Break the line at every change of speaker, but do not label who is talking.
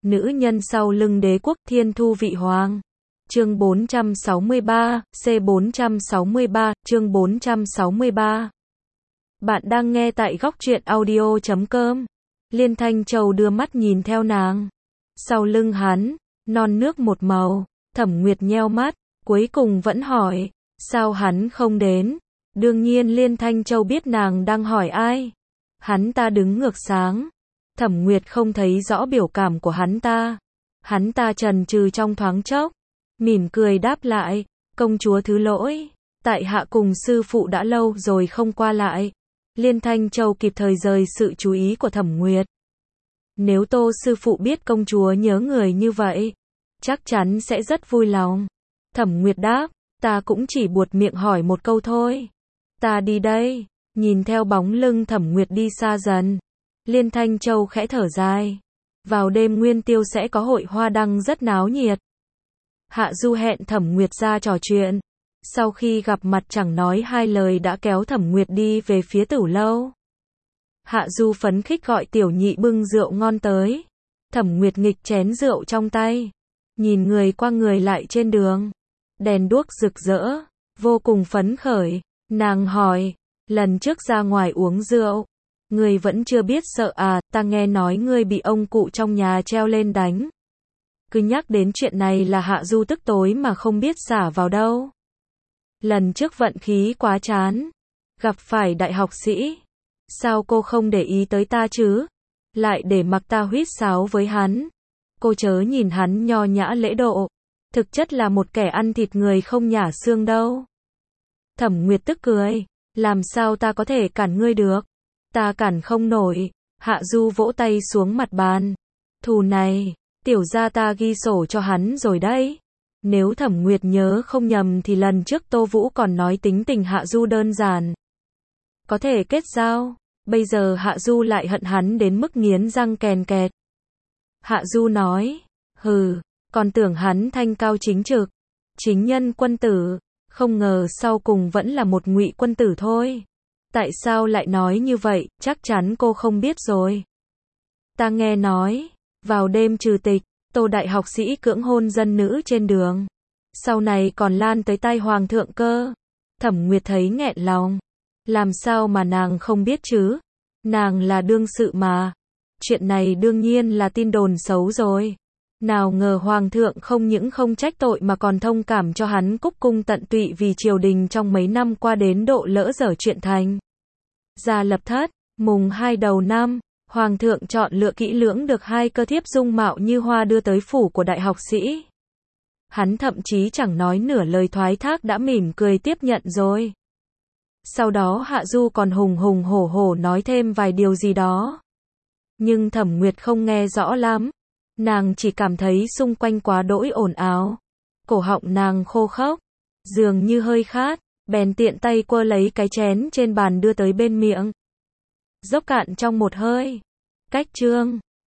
nữ nhân sau lưng đế quốc Thiên Thu Vị Hoàng. Chương 463, C463, chương 463. Bạn đang nghe tại góc truyện audio.com. Liên Thanh Châu đưa mắt nhìn theo nàng. Sau lưng hắn, non nước một màu, Thẩm Nguyệt nheo mắt, cuối cùng vẫn hỏi, sao hắn không đến? Đương nhiên Liên Thanh Châu biết nàng đang hỏi ai. Hắn ta đứng ngược sáng. Thẩm Nguyệt không thấy rõ biểu cảm của hắn ta. Hắn ta chần chừ trong thoáng chốc, mỉm cười đáp lại, công chúa thứ lỗi, tại hạ cùng sư phụ đã lâu rồi không qua lại. Liên Thanh Châu kịp thời rời sự chú ý của Thẩm Nguyệt. Nếu Tô sư phụ biết công chúa nhớ người như vậy, chắc chắn sẽ rất vui lòng. Thẩm Nguyệt đáp, ta cũng chỉ buột miệng hỏi một câu thôi. Ta đi đây. Nhìn theo bóng lưng Thẩm Nguyệt đi xa dần, Liên Thanh Châu khẽ thở dài. Vào đêm Nguyên Tiêu sẽ có hội hoa đăng rất náo nhiệt. Hạ Du hẹn Thẩm Nguyệt ra trò chuyện. Sau khi gặp mặt chẳng nói hai lời đã kéo Thẩm Nguyệt đi về phía Tửu lâu. Hạ Du phấn khích gọi tiểu nhị bưng rượu ngon tới. Thẩm Nguyệt nghịch chén rượu trong tay, nhìn người qua người lại trên đường, đèn đuốc rực rỡ, vô cùng phấn khởi. Nàng hỏi, lần trước ra ngoài uống rượu, ngươi vẫn chưa biết sợ à? Ta nghe nói ngươi bị ông cụ trong nhà treo lên đánh. Cứ nhắc đến chuyện này là Hạ Du tức tối mà không biết xả vào đâu. Lần trước vận khí quá chán, gặp phải đại học sĩ. Sao cô không để ý tới ta chứ? Lại để mặc ta huýt sáo với hắn. Cô chớ nhìn hắn nho nhã lễ độ, thực chất là một kẻ ăn thịt người không nhả xương đâu. Thẩm Nguyệt tức cười, làm sao ta có thể cản ngươi được? Ta cản không nổi. Hạ Du vỗ tay xuống mặt bàn. Thù này, tiểu gia ta ghi sổ cho hắn rồi đấy. Nếu Thẩm Nguyệt nhớ không nhầm thì lần trước Tô Vũ còn nói tính tình Hạ Du đơn giản, có thể kết giao. Bây giờ Hạ Du lại hận hắn đến mức nghiến răng kèn kẹt. Hạ Du nói, hừ, còn tưởng hắn thanh cao chính trực, chính nhân quân tử, không ngờ sau cùng vẫn là một ngụy quân tử thôi. Tại sao lại nói như vậy? Chắc chắn cô không biết rồi. Ta nghe nói, vào đêm trừ tịch, Tô đại học sĩ cưỡng hôn dân nữ trên đường, sau này còn lan tới tai hoàng thượng cơ. Thẩm Nguyệt thấy nghẹn lòng. Làm sao mà nàng không biết chứ? Nàng là đương sự mà. Chuyện này đương nhiên là tin đồn xấu rồi. Nào ngờ hoàng thượng không những không trách tội mà còn thông cảm cho hắn cúc cung tận tụy vì triều đình trong mấy năm qua đến độ lỡ dở chuyện thành. Ra lập thất, mùng 2 đầu năm, hoàng thượng chọn lựa kỹ lưỡng được 2 cơ thiếp dung mạo như hoa đưa tới phủ của đại học sĩ. Hắn thậm chí chẳng nói nửa lời thoái thác đã mỉm cười tiếp nhận rồi. Sau đó Hạ Du còn hùng hùng hổ hổ nói thêm vài điều gì đó. Nhưng Thẩm Nguyệt không nghe rõ lắm. Nàng chỉ cảm thấy xung quanh quá đỗi ồn ào. Cổ họng nàng khô khốc, dường như hơi khát, bèn tiện tay quơ lấy cái chén trên bàn đưa tới bên miệng. Dốc cạn trong một hơi. Cách chương